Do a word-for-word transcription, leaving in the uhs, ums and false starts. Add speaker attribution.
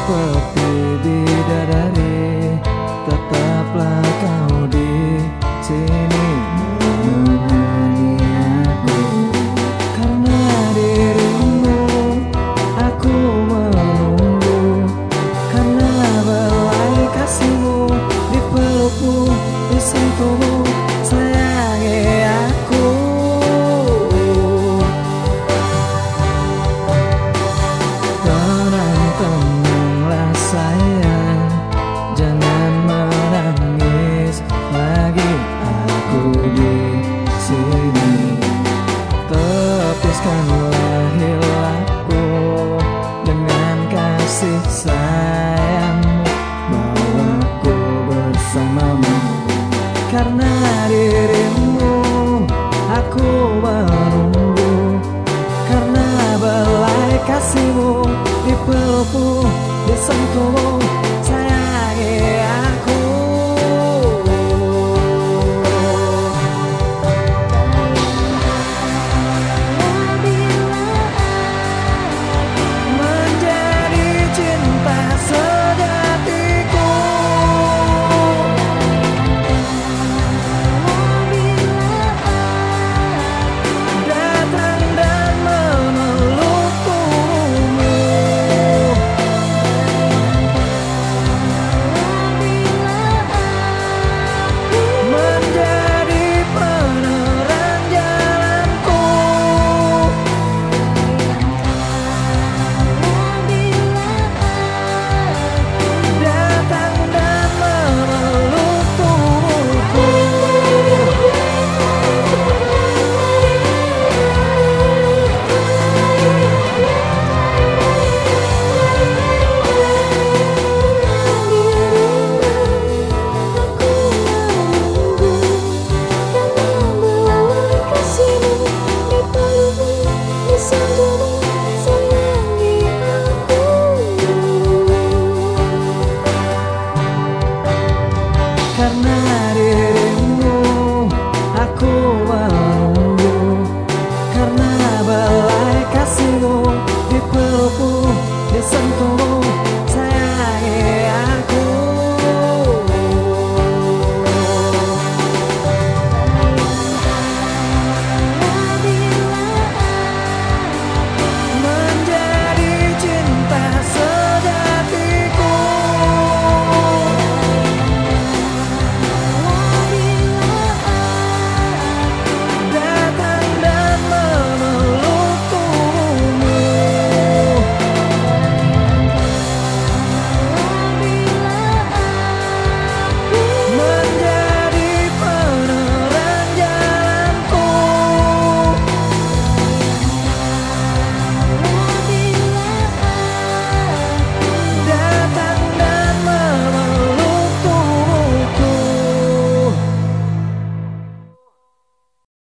Speaker 1: seperti bidadari, tetaplah kau di sini menemani aku. Karena dirimu aku menunggu, karena belai kasihmu di pelukmu, di sentuhmu, sayangi aku. Tenang-tenanglah sayang, jangan menangis lagi, aku di sini. Tepiskanlah hilangku dengan kasih sayangmu, bawaku bersamamu. Karena dirimu aku menunggu, karena belai kasihmu di pelukmu, di sentuhmu,